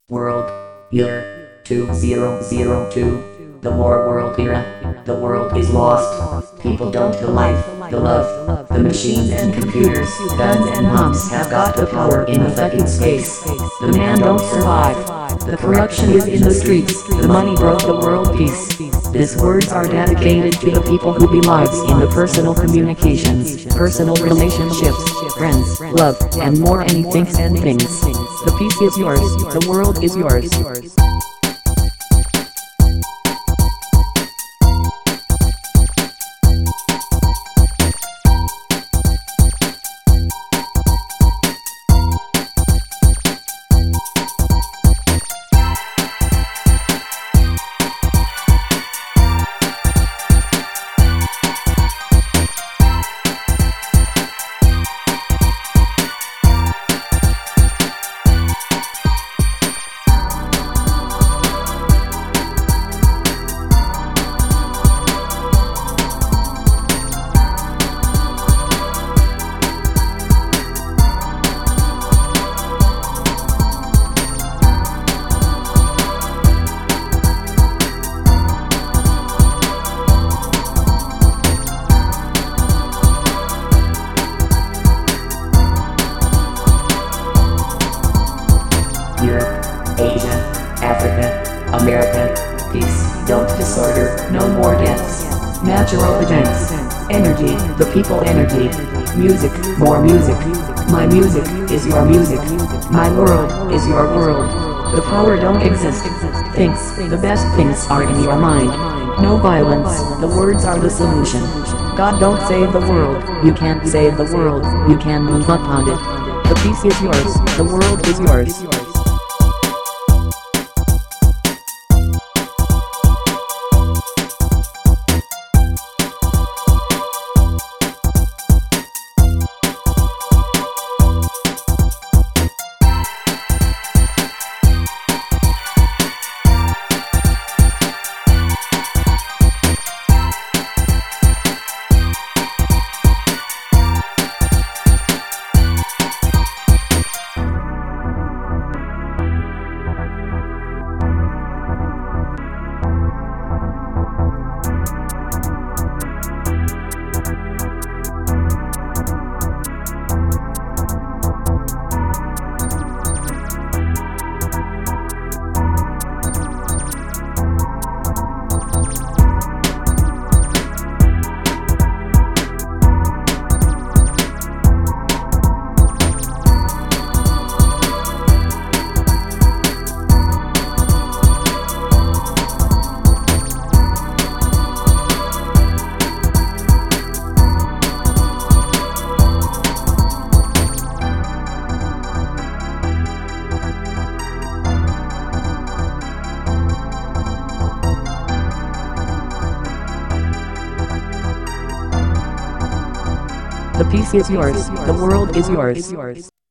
World Year 2002. The War World Era. The world is lost. People don't the life, the love. The machines and computers, guns and bombs have got the power in the fucking space. The man don't survive. The corruption is in the streets. The money broke the world peace. These words are dedicated to the people who be lives in the personal communications, personal relationships, friends, love, and more anything and things. The peace is yours, the world is yours. Europe, Asia, Africa, America, peace, don't disorder, no more deaths. Natural events, energy, the people energy, music, more music. My music is your music. My world is your world. The power don't exist. Things, the best things are in your mind. No violence, the words are the solution. God don't save the world, you can't save the world, you can move upon it. The peace is yours, the world is yours. The peace is yours, the world is yours.